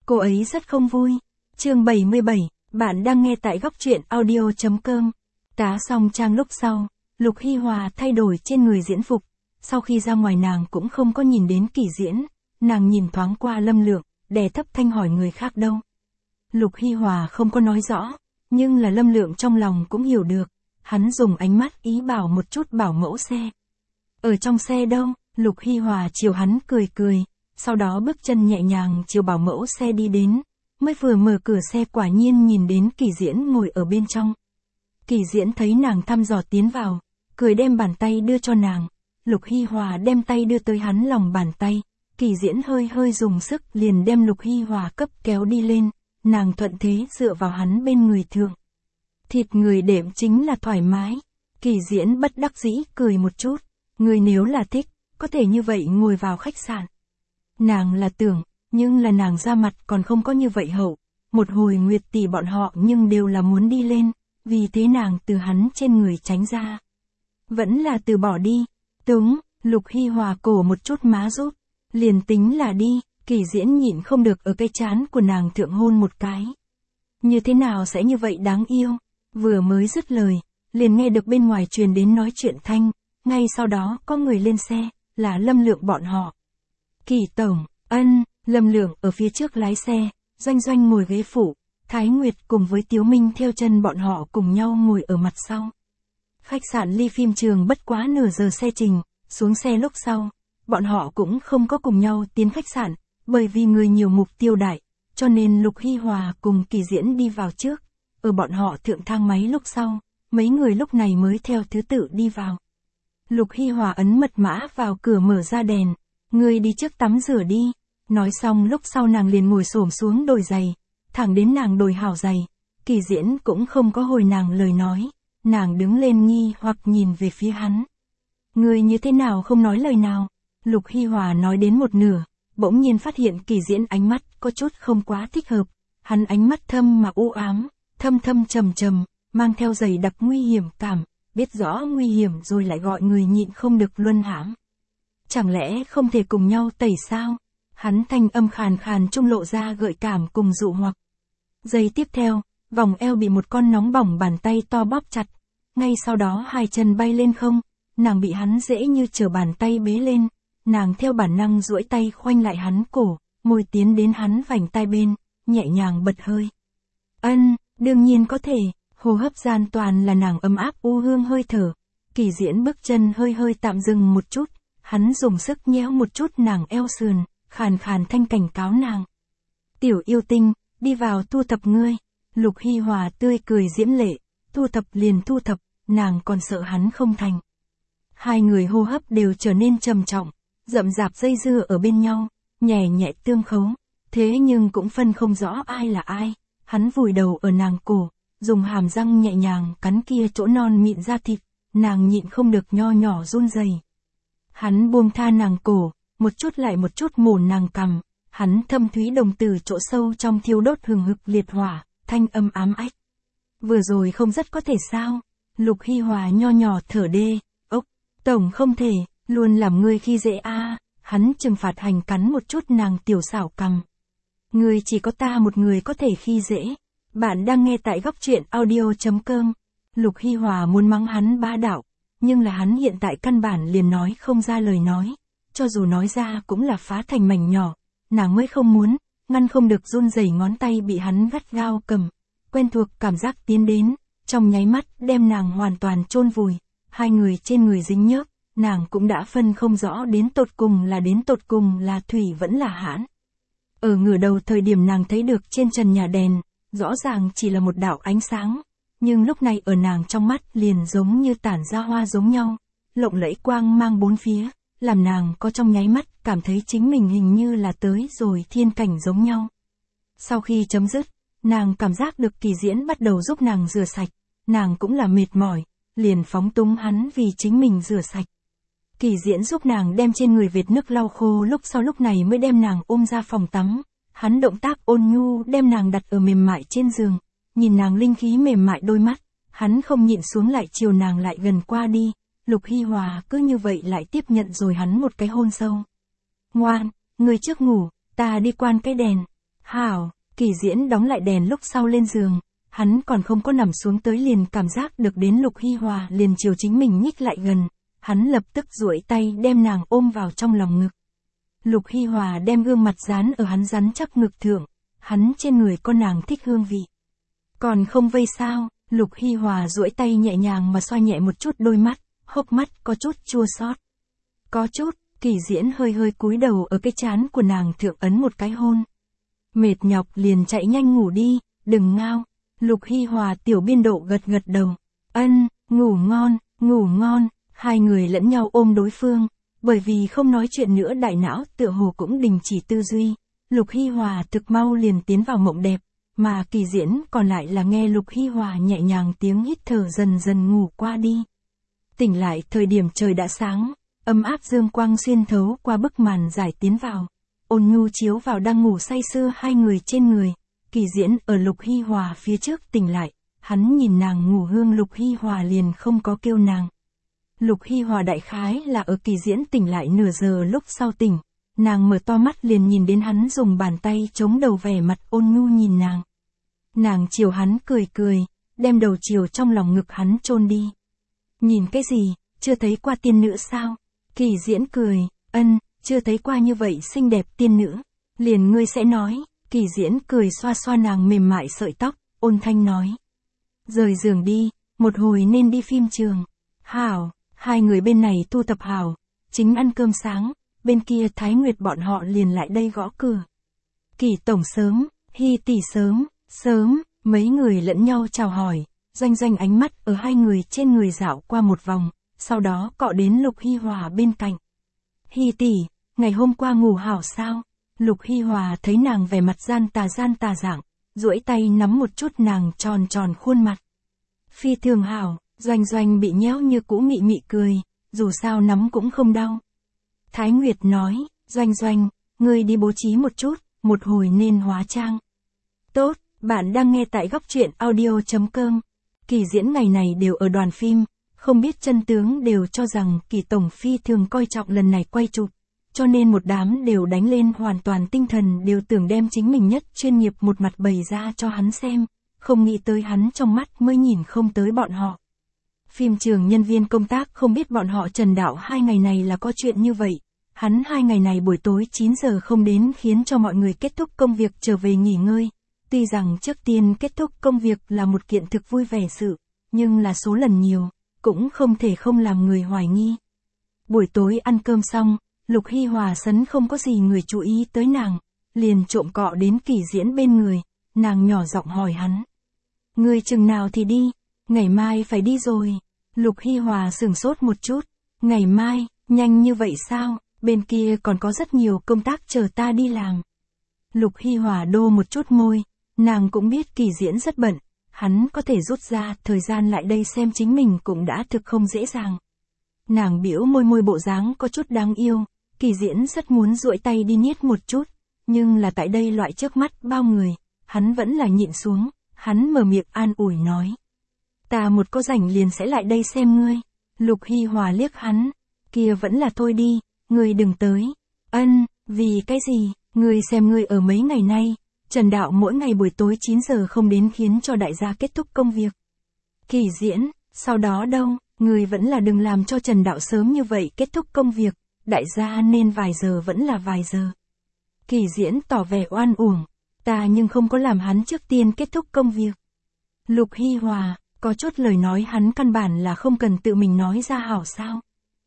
Cô ấy rất không vui. Chương 77, bạn đang nghe tại góc truyện audio.com. Tá xong trang lúc sau, Lục Hy Hòa thay đổi trên người diễn phục. Sau khi ra ngoài nàng cũng không có nhìn đến Kỳ Diễn, nàng nhìn thoáng qua Lâm Lượng, đè thấp thanh hỏi người khác đâu. Lục Hy Hòa không có nói rõ, nhưng là Lâm Lượng trong lòng cũng hiểu được. Hắn dùng ánh mắt ý bảo một chút bảo mẫu xe. Ở trong xe đâu? Lục Hy Hòa chiều hắn cười cười, sau đó bước chân nhẹ nhàng chiều bảo mẫu xe đi đến. Mới vừa mở cửa xe quả nhiên nhìn đến Kỳ Diễn ngồi ở bên trong. Kỳ Diễn thấy nàng thăm dò tiến vào, cười đem bàn tay đưa cho nàng. Lục Hy Hòa đem tay đưa tới hắn lòng bàn tay. Kỳ Diễn hơi hơi dùng sức liền đem Lục Hy Hòa cấp kéo đi lên. Nàng thuận thế dựa vào hắn bên người thượng. Thịt người đệm chính là thoải mái. Kỳ Diễn bất đắc dĩ cười một chút. Người nếu là thích, có thể như vậy ngồi vào khách sạn. Nàng là tưởng, nhưng là nàng ra mặt còn không có như vậy hậu. Một hồi Nguyệt tỷ bọn họ nhưng đều là muốn đi lên, vì thế nàng từ hắn trên người tránh ra. Vẫn là từ bỏ đi. Túng, Lục Hy Hòa cổ một chút má giúp. Liền tính là đi, Kỳ Diễn nhịn không được ở cái trán của nàng thượng hôn một cái. Như thế nào sẽ như vậy đáng yêu? Vừa mới dứt lời, liền nghe được bên ngoài truyền đến nói chuyện thanh. Ngay sau đó có người lên xe, là Lâm Lượng bọn họ. Kỳ tổng, ân, Lâm Lượng ở phía trước lái xe, Doanh Doanh ngồi ghế phụ, Thái Nguyệt cùng với Tiếu Minh theo chân bọn họ cùng nhau ngồi ở mặt sau. Khách sạn ly phim trường bất quá nửa giờ xe trình, xuống xe lúc sau, bọn họ cũng không có cùng nhau tiến khách sạn, bởi vì người nhiều mục tiêu đại, cho nên Lục Hy Hòa cùng Kỳ Diễn đi vào trước, ở bọn họ thượng thang máy lúc sau, mấy người lúc này mới theo thứ tự đi vào. Lục Hy Hòa ấn mật mã vào cửa mở ra đèn, người đi trước tắm rửa đi, nói xong lúc sau nàng liền ngồi xổm xuống đồi giày, thẳng đến nàng đồi hảo giày, Kỳ Diễn cũng không có hồi nàng lời nói, nàng đứng lên nghi hoặc nhìn về phía hắn. Người như thế nào không nói lời nào? Lục Hy Hòa nói đến một nửa, bỗng nhiên phát hiện Kỳ Diễn ánh mắt có chút không quá thích hợp, hắn ánh mắt thâm mà u ám, thâm thâm trầm trầm, mang theo dày đặc nguy hiểm cảm, biết rõ nguy hiểm rồi lại gọi người nhịn không được luân hãm. Chẳng lẽ không thể cùng nhau tẩy sao? Hắn thanh âm khàn khàn trung lộ ra gợi cảm cùng dụ hoặc. Giây tiếp theo, vòng eo bị một con nóng bỏng bàn tay to bóp chặt, ngay sau đó hai chân bay lên không, nàng bị hắn dễ như trở bàn tay bế lên, nàng theo bản năng duỗi tay khoanh lại hắn cổ, môi tiến đến hắn vành tai bên, nhẹ nhàng bật hơi. Ân, đương nhiên có thể. Hô hấp gian toàn là nàng ấm áp u hương hơi thở. Kỳ Diễn bước chân hơi hơi tạm dừng một chút, hắn dùng sức nhéo một chút nàng eo sườn, khàn khàn thanh cảnh cáo nàng. Tiểu yêu tinh, đi vào thu thập ngươi. Lục Hy Hòa tươi cười diễm lệ, thu thập liền thu thập, nàng còn sợ hắn không thành. Hai người hô hấp đều trở nên trầm trọng, rậm rạp dây dưa ở bên nhau, nhẹ nhẹ tương khấu, thế nhưng cũng phân không rõ ai là ai. Hắn vùi đầu ở nàng cổ, dùng hàm răng nhẹ nhàng cắn kia chỗ non mịn da thịt, nàng nhịn không được nho nhỏ run rẩy. Hắn buông tha nàng cổ, một chút lại một chút mổ nàng cằm, hắn thâm thúy đồng tử chỗ sâu trong thiêu đốt hừng hực liệt hỏa, thanh âm ám ách. Vừa rồi không rất có thể sao? Lục Hy Hòa nho nhỏ thở đê, ốc, tổng không thể, luôn làm ngươi khi dễ a. Hắn trừng phạt hành cắn một chút nàng tiểu xảo cằm. Ngươi chỉ có ta một người có thể khi dễ. Bạn đang nghe tại góc truyện audio.com. Lục Hy Hòa muốn mắng hắn bá đạo, nhưng là hắn hiện tại căn bản liền nói không ra lời nói, cho dù nói ra cũng là phá thành mảnh nhỏ, nàng mới không muốn, ngăn không được run rẩy ngón tay bị hắn gắt gao cầm, quen thuộc cảm giác tiến đến, trong nháy mắt đem nàng hoàn toàn chôn vùi, hai người trên người dính nhớp, nàng cũng đã phân không rõ đến tột cùng là thủy vẫn là hãn. Ở ngửa đầu thời điểm nàng thấy được trên trần nhà đèn, rõ ràng chỉ là một đạo ánh sáng, nhưng lúc này ở nàng trong mắt liền giống như tản ra hoa giống nhau, lộng lẫy quang mang bốn phía, làm nàng có trong nháy mắt cảm thấy chính mình hình như là tới rồi thiên cảnh giống nhau. Sau khi chấm dứt, nàng cảm giác được Kỳ Diễn bắt đầu giúp nàng rửa sạch, nàng cũng là mệt mỏi, liền phóng túng hắn vì chính mình rửa sạch. Kỳ Diễn giúp nàng đem trên người vệt nước lau khô lúc sau lúc này mới đem nàng ôm ra phòng tắm. Hắn động tác ôn nhu đem nàng đặt ở mềm mại trên giường, nhìn nàng linh khí mềm mại đôi mắt, hắn không nhịn xuống lại chiều nàng lại gần qua đi, Lục Hy Hòa cứ như vậy lại tiếp nhận rồi hắn một cái hôn sâu. Ngoan, người trước ngủ, ta đi quan cái đèn. Hảo, Kỳ Diễn đóng lại đèn lúc sau lên giường, hắn còn không có nằm xuống tới liền cảm giác được đến Lục Hi Hòa liền chiều chính mình nhích lại gần, hắn lập tức duỗi tay đem nàng ôm vào trong lòng ngực. Lục Hi Hòa đem gương mặt dán ở hắn rắn chắc ngực thượng, hắn trên người có nàng thích hương vị. Còn không vây sao, Lục Hi Hòa duỗi tay nhẹ nhàng mà xoa nhẹ một chút đôi mắt, hốc mắt có chút chua xót. Có chút, Kỳ Diễn hơi hơi cúi đầu ở cái trán của nàng thượng ấn một cái hôn. Mệt nhọc liền chạy nhanh ngủ đi, đừng ngao. Lục Hi Hòa tiểu biên độ gật gật đầu. Ân, ngủ ngon, ngủ ngon. Hai người lẫn nhau ôm đối phương, bởi vì không nói chuyện nữa đại não tựa hồ cũng đình chỉ tư duy. Lục Hi Hòa thực mau liền tiến vào mộng đẹp, mà Kỳ Diễn còn lại là nghe Lục Hi Hòa nhẹ nhàng tiếng hít thở dần dần ngủ qua đi. Tỉnh lại thời điểm trời đã sáng, ấm áp dương quang xuyên thấu qua bức màn giải tiến vào. Ôn nhu chiếu vào đang ngủ say sưa hai người trên người. Kỳ Diễn ở Lục Hi Hòa phía trước tỉnh lại, hắn nhìn nàng ngủ hương Lục Hi Hòa liền không có kêu nàng. Lục Hi Hòa đại khái là ở Kỳ Diễn tỉnh lại nửa giờ lúc sau tỉnh, nàng mở to mắt liền nhìn đến hắn dùng bàn tay chống đầu vẻ mặt ôn nhu nhìn nàng. Nàng chiều hắn cười cười, đem đầu chiều trong lòng ngực hắn chôn đi. Nhìn cái gì, chưa thấy qua tiên nữ sao? Kỳ Diễn cười, ân, chưa thấy qua như vậy xinh đẹp tiên nữ. Liền ngươi sẽ nói, Kỳ Diễn cười xoa xoa nàng mềm mại sợi tóc, ôn thanh nói. Rời giường đi, một hồi nên đi phim trường. Hảo, hai người bên này thu tập hảo, chính ăn cơm sáng, bên kia Thái Nguyệt bọn họ liền lại đây gõ cửa. Kỳ tổng sớm, Hi tỷ sớm, sớm, mấy người lẫn nhau chào hỏi, Doanh Doanh ánh mắt ở hai người trên người dạo qua một vòng, sau đó cọ đến Lục Hi Hòa bên cạnh. Hi tỷ, ngày hôm qua ngủ hảo sao? Lục Hi Hòa thấy nàng vẻ mặt gian tà dạng, duỗi tay nắm một chút nàng tròn tròn khuôn mặt. Phi thường hảo, Doanh Doanh bị nhéo như cũ mị mị cười, dù sao nắm cũng không đau. Thái Nguyệt nói, Doanh Doanh, ngươi đi bố trí một chút, một hồi nên hóa trang. Tốt, bạn đang nghe tại góc truyện audio.com. Kỳ Diễn ngày này đều ở đoàn phim, không biết chân tướng đều cho rằng Kỳ tổng phi thường coi trọng lần này quay chụp, cho nên một đám đều đánh lên hoàn toàn tinh thần đều tưởng đem chính mình nhất chuyên nghiệp một mặt bày ra cho hắn xem, không nghĩ tới hắn trong mắt mới nhìn không tới bọn họ. Phim trường nhân viên công tác không biết bọn họ Trần Đạo 2 ngày này là có chuyện như vậy, hắn 2 ngày này buổi tối 9 giờ không đến khiến cho mọi người kết thúc công việc trở về nghỉ ngơi. Tuy rằng trước tiên kết thúc công việc là một kiện thực vui vẻ sự, nhưng là số lần nhiều, cũng không thể không làm người hoài nghi. Buổi tối ăn cơm xong, Lục Hi Hòa sấn không có gì người chú ý tới nàng, liền trộm cọ đến Kỳ Diễn bên người, nàng nhỏ giọng hỏi hắn. Ngươi chừng nào thì đi, ngày mai phải đi rồi. Lục Hi Hòa sửng sốt một chút, ngày mai, nhanh như vậy sao, bên kia còn có rất nhiều công tác chờ ta đi làm. Lục Hi Hòa đô một chút môi, nàng cũng biết Kỳ Diễn rất bận, hắn có thể rút ra thời gian lại đây xem chính mình cũng đã thực không dễ dàng. Nàng biểu môi bộ dáng có chút đáng yêu, Kỳ Diễn rất muốn duỗi tay đi niết một chút, nhưng là tại đây loại trước mắt bao người, hắn vẫn là nhịn xuống, hắn mở miệng an ủi nói. Ta một có rảnh liền sẽ lại đây xem ngươi. Lục Hi Hòa liếc hắn, kia vẫn là thôi đi, ngươi đừng tới. Ân, vì cái gì, ngươi xem ngươi ở mấy ngày nay, Trần Đạo mỗi ngày buổi tối 9 giờ không đến khiến cho đại gia kết thúc công việc. Kỳ Diễn, sau đó đâu, ngươi vẫn là đừng làm cho Trần Đạo sớm như vậy kết thúc công việc, đại gia nên vài giờ vẫn là vài giờ. Kỳ Diễn tỏ vẻ oan uổng, ta nhưng không có làm hắn trước tiên kết thúc công việc. Lục Hi Hòa, có chút lời nói hắn căn bản là không cần tự mình nói ra hảo sao.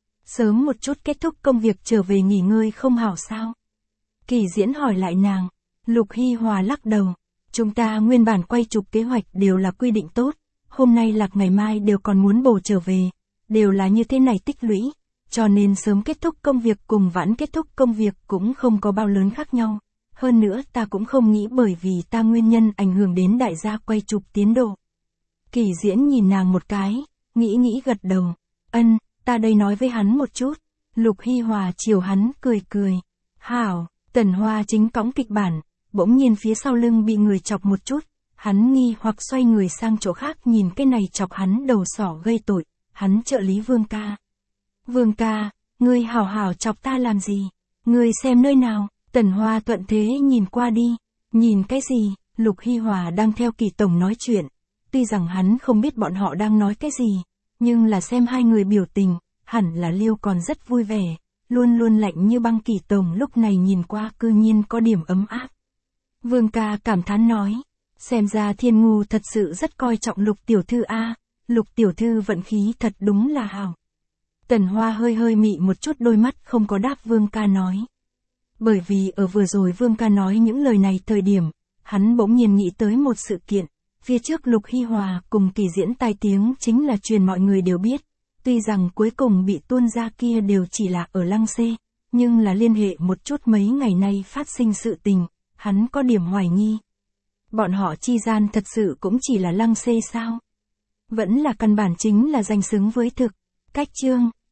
Sớm một chút kết thúc công việc trở về nghỉ ngơi không hảo sao. Kỳ Diễn hỏi lại nàng, Lục Hi Hòa lắc đầu, chúng ta nguyên bản quay chụp kế hoạch đều là quy định tốt, hôm nay Lạc ngày mai đều còn muốn bổ trở về, đều là như thế này tích lũy, cho nên sớm kết thúc công việc cùng vãn kết thúc công việc cũng không có bao lớn khác nhau. Hơn nữa ta cũng không nghĩ bởi vì ta nguyên nhân ảnh hưởng đến đại gia quay chụp tiến độ. Kỳ Diễn nhìn nàng một cái, nghĩ gật đầu. Ân, ta đây nói với hắn một chút. Lục Hi Hòa chiều hắn cười cười. Hảo, Tần Hoa chính cõng kịch bản, bỗng nhiên phía sau lưng bị người chọc một chút. Hắn nghi hoặc xoay người sang chỗ khác nhìn cái này chọc hắn đầu sỏ gây tội. Hắn trợ lý Vương ca. Vương ca, ngươi hảo hảo chọc ta làm gì? Ngươi xem nơi nào? Tần Hoa thuận thế nhìn qua đi. Nhìn cái gì, Lục Hy Hòa đang theo Kỳ tổng nói chuyện. Tuy rằng hắn không biết bọn họ đang nói cái gì, nhưng là xem hai người biểu tình, hẳn là Liêu còn rất vui vẻ, luôn luôn lạnh như băng. Kỳ tổng lúc này nhìn qua cư nhiên có điểm ấm áp. Vương ca cảm thán nói, xem ra Thiên Ngu thật sự rất coi trọng Lục tiểu thư a, Lục tiểu thư vận khí thật đúng là hảo. Tần Hoa hơi hơi mị một chút đôi mắt không có đáp Vương ca nói. Bởi vì ở vừa rồi Vương ca nói những lời này thời điểm, hắn bỗng nhiên nghĩ tới một sự kiện. Phía trước Lục Hy Hòa cùng Kỳ diễn tai tiếng chính là truyền mọi người đều biết. Tuy rằng cuối cùng bị tuôn ra kia đều chỉ là ở Lăng Xê, nhưng là liên hệ một chút mấy ngày nay phát sinh sự tình, hắn có điểm hoài nghi. Bọn họ chi gian thật sự cũng chỉ là Lăng Xê sao? Vẫn là căn bản chính là danh xứng với thực. Cách chương